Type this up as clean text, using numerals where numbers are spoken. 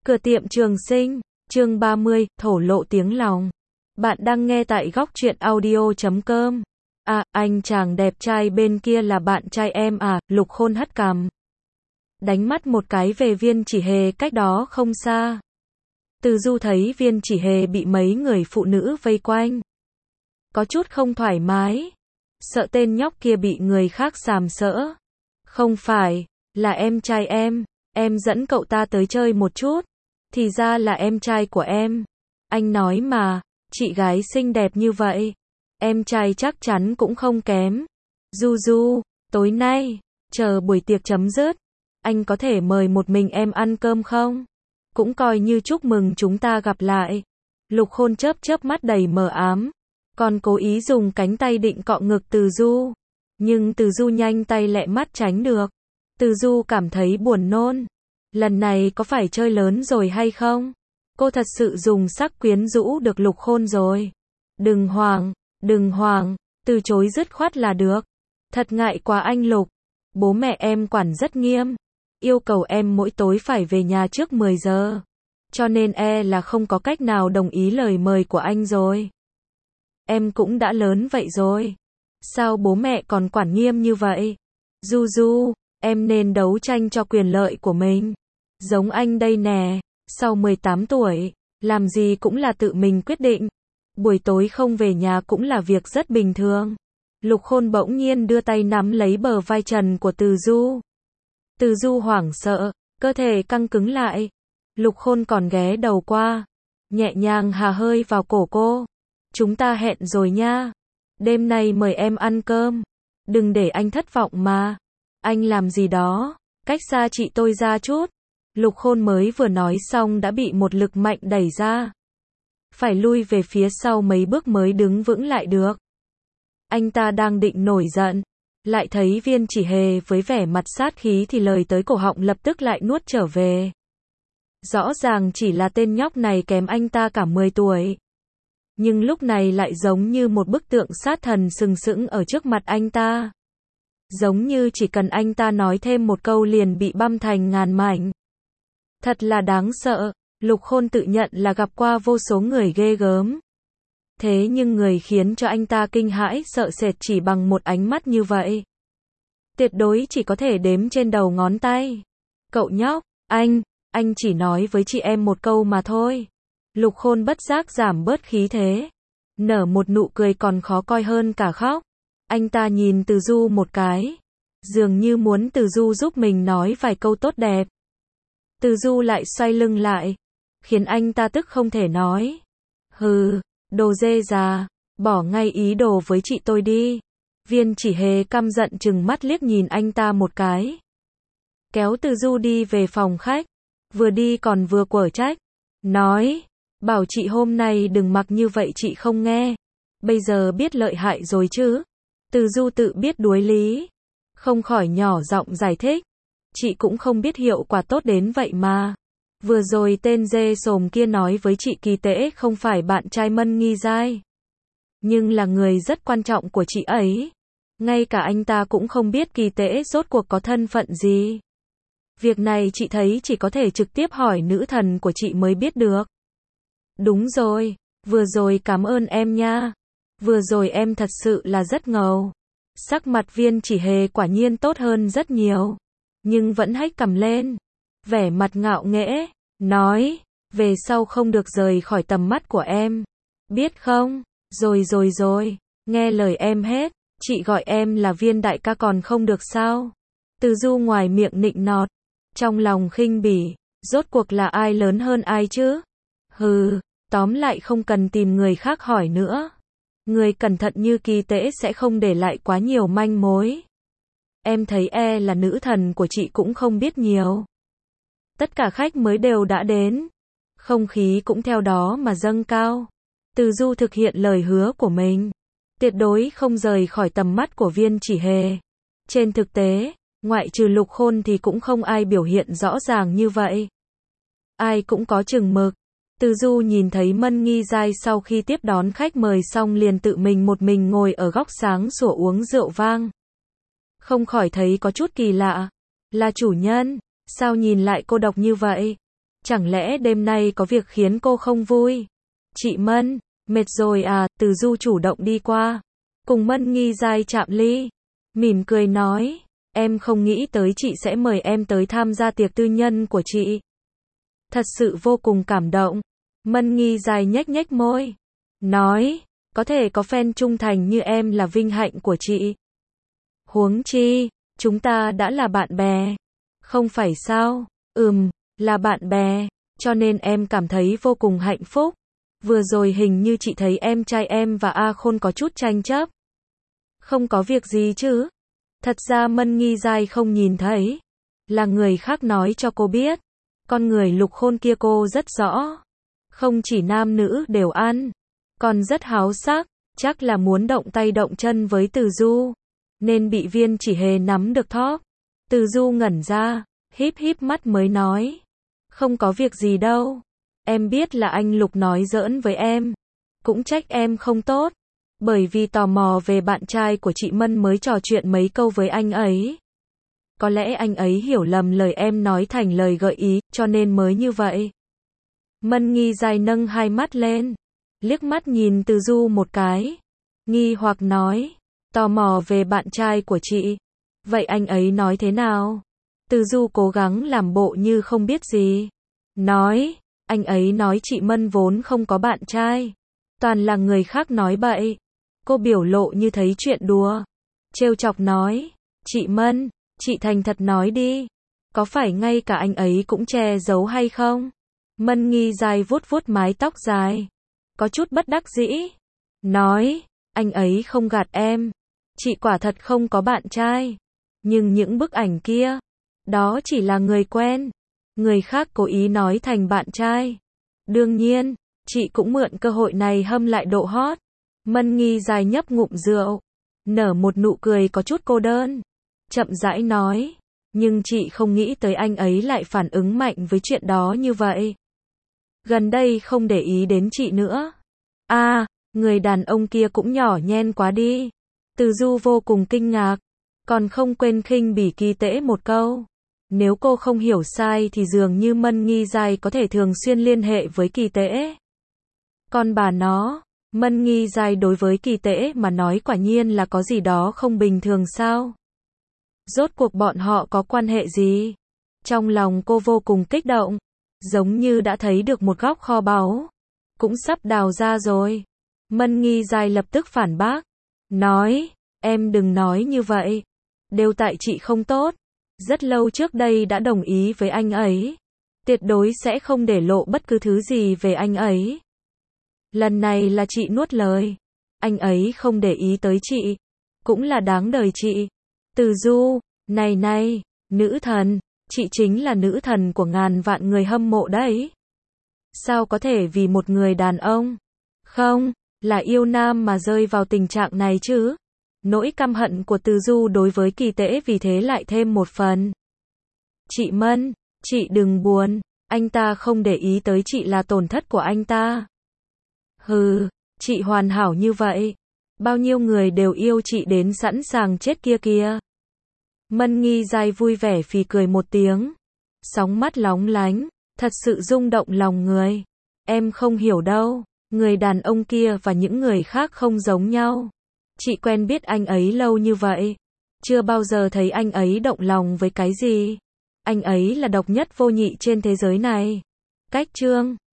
Cửa tiệm Trường Sinh, chương 30, thổ lộ tiếng lòng. Bạn đang nghe tại góc truyện audio.com. À, anh chàng đẹp trai bên kia là bạn trai em à, Lục Khôn hất cằm. Đánh mắt một cái về Viên Chỉ Hề cách đó không xa. Từ Du thấy Viên Chỉ Hề bị mấy người phụ nữ vây quanh. Có chút không thoải mái. Sợ tên nhóc kia bị người khác sàm sỡ. Không phải, là em trai em dẫn cậu ta tới chơi một chút. Thì ra là em trai của em. Anh nói mà, chị gái xinh đẹp như vậy. Em trai chắc chắn cũng không kém. Du, tối nay, chờ buổi tiệc chấm dứt, anh có thể mời một mình em ăn cơm không? Cũng coi như chúc mừng chúng ta gặp lại. Lục Khôn chớp mắt đầy mờ ám. Còn cố ý dùng cánh tay định cọ ngực Từ Du. Nhưng Từ Du nhanh tay lẹ mắt tránh được. Từ Du cảm thấy buồn nôn. Lần này có phải chơi lớn rồi hay không? Cô thật sự dùng sắc quyến rũ được Lục Khôn rồi. Đừng hoảng, từ chối dứt khoát là được. Thật ngại quá anh Lục. Bố mẹ em quản rất nghiêm. Yêu cầu em mỗi tối phải về nhà trước 10 giờ. Cho nên là không có cách nào đồng ý lời mời của anh rồi. Em cũng đã lớn vậy rồi. Sao bố mẹ còn quản nghiêm như vậy? Du, em nên đấu tranh cho quyền lợi của mình. Giống anh đây nè, sau 18 tuổi, làm gì cũng là tự mình quyết định. Buổi tối không về nhà cũng là việc rất bình thường. Lục Khôn bỗng nhiên đưa tay nắm lấy bờ vai trần của Từ Du. Từ Du hoảng sợ, cơ thể căng cứng lại. Lục Khôn còn ghé đầu qua, nhẹ nhàng hà hơi vào cổ cô. Chúng ta hẹn rồi nha. Đêm nay mời em ăn cơm. Đừng để anh thất vọng mà. Anh làm gì đó, cách xa chị tôi ra chút. Lục Khôn mới vừa nói xong đã bị một lực mạnh đẩy ra. Phải lui về phía sau mấy bước mới đứng vững lại được. Anh ta đang định nổi giận. Lại thấy Viên Chỉ Hề với vẻ mặt sát khí thì lời tới cổ họng lập tức lại nuốt trở về. Rõ ràng chỉ là tên nhóc này kém anh ta cả 10 tuổi. Nhưng lúc này lại giống như một bức tượng sát thần sừng sững ở trước mặt anh ta. Giống như chỉ cần anh ta nói thêm một câu liền bị băm thành ngàn mảnh. Thật là đáng sợ, Lục Khôn tự nhận là gặp qua vô số người ghê gớm. Thế nhưng người khiến cho anh ta kinh hãi sợ sệt chỉ bằng một ánh mắt như vậy. Tuyệt đối chỉ có thể đếm trên đầu ngón tay. Cậu nhóc, anh chỉ nói với chị em một câu mà thôi. Lục Khôn bất giác giảm bớt khí thế. Nở một nụ cười còn khó coi hơn cả khóc. Anh ta nhìn Từ Du một cái. Dường như muốn Từ Du giúp mình nói vài câu tốt đẹp. Từ Du lại xoay lưng lại. Khiến anh ta tức không thể nói. Hừ, đồ dê già, bỏ ngay ý đồ với chị tôi đi. Viên Chỉ Hề căm giận trừng mắt liếc nhìn anh ta một cái. Kéo Từ Du đi về phòng khách. Vừa đi còn vừa quở trách. Nói, bảo chị hôm nay đừng mặc như vậy chị không nghe. Bây giờ biết lợi hại rồi chứ. Từ Du tự biết đuối lý. Không khỏi nhỏ giọng giải thích. Chị cũng không biết hiệu quả tốt đến vậy mà. Vừa rồi tên dê sồm kia nói với chị Kỳ Tễ không phải bạn trai Mân Nghi Giai. Nhưng là người rất quan trọng của chị ấy. Ngay cả anh ta cũng không biết Kỳ Tễ rốt cuộc có thân phận gì. Việc này chị thấy chỉ có thể trực tiếp hỏi nữ thần của chị mới biết được. Đúng rồi, vừa rồi cảm ơn em nha. Vừa rồi em thật sự là rất ngầu. Sắc mặt Viên Chỉ Hề quả nhiên tốt hơn rất nhiều. Nhưng vẫn hách cằm lên. Vẻ mặt ngạo nghễ. Nói, về sau không được rời khỏi tầm mắt của em. Biết không? Rồi. Nghe lời em hết. Chị gọi em là Viên đại ca còn không được sao? Từ Du ngoài miệng nịnh nọt. Trong lòng khinh bỉ. Rốt cuộc là ai lớn hơn ai chứ? Hừ, tóm lại không cần tìm người khác hỏi nữa. Người cẩn thận như Kỳ Tễ sẽ không để lại quá nhiều manh mối. Em thấy là nữ thần của chị cũng không biết nhiều. Tất cả khách mới đều đã đến. Không khí cũng theo đó mà dâng cao. Từ Du thực hiện lời hứa của mình. Tuyệt đối không rời khỏi tầm mắt của Viên Chỉ Hề. Trên thực tế, ngoại trừ Lục Khôn thì cũng không ai biểu hiện rõ ràng như vậy. Ai cũng có chừng mực. Từ Du nhìn thấy Mân Nghi Giai sau khi tiếp đón khách mời xong liền tự mình một mình ngồi ở góc sáng sủa uống rượu vang. Không khỏi thấy có chút kỳ lạ. Là chủ nhân, sao nhìn lại cô độc như vậy? Chẳng lẽ đêm nay có việc khiến cô không vui? Chị Mân, mệt rồi à? Từ Du chủ động đi qua, cùng Mân Nghi Giai chạm ly, mỉm cười nói, em không nghĩ tới chị sẽ mời em tới tham gia tiệc tư nhân của chị. Thật sự vô cùng cảm động. Mân Nghi Giai nhếch nhếch môi, nói, có thể có fan trung thành như em là vinh hạnh của chị. Huống chi, chúng ta đã là bạn bè. Không phải sao? Là bạn bè, cho nên em cảm thấy vô cùng hạnh phúc. Vừa rồi hình như chị thấy em trai em và A Khôn có chút tranh chấp. Không có việc gì chứ? Thật ra Mân Nghi Giai không nhìn thấy, là người khác nói cho cô biết. Con người Lục Khôn kia cô rất rõ. Không chỉ nam nữ đều ăn, còn rất háo sắc, chắc là muốn động tay động chân với Từ Du, nên bị Viên Chỉ Hề nắm được thóp. Từ Du ngẩn ra, híp híp mắt mới nói, không có việc gì đâu. Em biết là anh Lục nói giỡn với em, cũng trách em không tốt, bởi vì tò mò về bạn trai của chị Mân mới trò chuyện mấy câu với anh ấy. Có lẽ anh ấy hiểu lầm lời em nói thành lời gợi ý, cho nên mới như vậy. Mân Nghi Giai nâng hai mắt lên, liếc mắt nhìn Từ Du một cái, nghi hoặc nói, tò mò về bạn trai của chị. Vậy anh ấy nói thế nào? Từ Du cố gắng làm bộ như không biết gì. Nói, anh ấy nói chị Mân vốn không có bạn trai, toàn là người khác nói bậy. Cô biểu lộ như thấy chuyện đùa, trêu chọc nói, chị Mân, chị thành thật nói đi, có phải ngay cả anh ấy cũng che giấu hay không? Mân Nghi Giai vuốt vuốt mái tóc dài, có chút bất đắc dĩ, nói, anh ấy không gạt em, chị quả thật không có bạn trai, nhưng những bức ảnh kia, đó chỉ là người quen, người khác cố ý nói thành bạn trai. Đương nhiên, chị cũng mượn cơ hội này hâm lại độ hot. Mân Nghi Giai nhấp ngụm rượu, nở một nụ cười có chút cô đơn, chậm rãi nói, nhưng chị không nghĩ tới anh ấy lại phản ứng mạnh với chuyện đó như vậy. Gần đây không để ý đến chị nữa. Người đàn ông kia cũng nhỏ nhen quá đi. Từ Du vô cùng kinh ngạc, còn không quên khinh bỉ Kỳ Tễ một câu. Nếu cô không hiểu sai thì dường như Mân Nghi Giai có thể thường xuyên liên hệ với Kỳ Tễ. Còn bà nó, Mân Nghi Giai đối với Kỳ Tễ mà nói quả nhiên là có gì đó không bình thường sao? Rốt cuộc bọn họ có quan hệ gì? Trong lòng cô vô cùng kích động, giống như đã thấy được một góc kho báu, cũng sắp đào ra rồi. Mân Nghi Giai lập tức phản bác, nói, em đừng nói như vậy, đều tại chị không tốt, rất lâu trước đây đã đồng ý với anh ấy, tuyệt đối sẽ không để lộ bất cứ thứ gì về anh ấy. Lần này là chị nuốt lời, anh ấy không để ý tới chị, cũng là đáng đời chị. Từ Du, này, nữ thần, chị chính là nữ thần của ngàn vạn người hâm mộ đấy. Sao có thể vì một người đàn ông, không, là yêu nam mà rơi vào tình trạng này chứ? Nỗi căm hận của Từ Du đối với Kỳ Tễ vì thế lại thêm một phần. Chị Mân, chị đừng buồn, anh ta không để ý tới chị là tổn thất của anh ta. Hừ, chị hoàn hảo như vậy, bao nhiêu người đều yêu chị đến sẵn sàng chết kia kìa. Mân Nghi Giai vui vẻ phì cười một tiếng, sóng mắt lóng lánh, thật sự rung động lòng người. Em không hiểu đâu, người đàn ông kia và những người khác không giống nhau. Chị quen biết anh ấy lâu như vậy, chưa bao giờ thấy anh ấy động lòng với cái gì. Anh ấy là độc nhất vô nhị trên thế giới này. Cách chương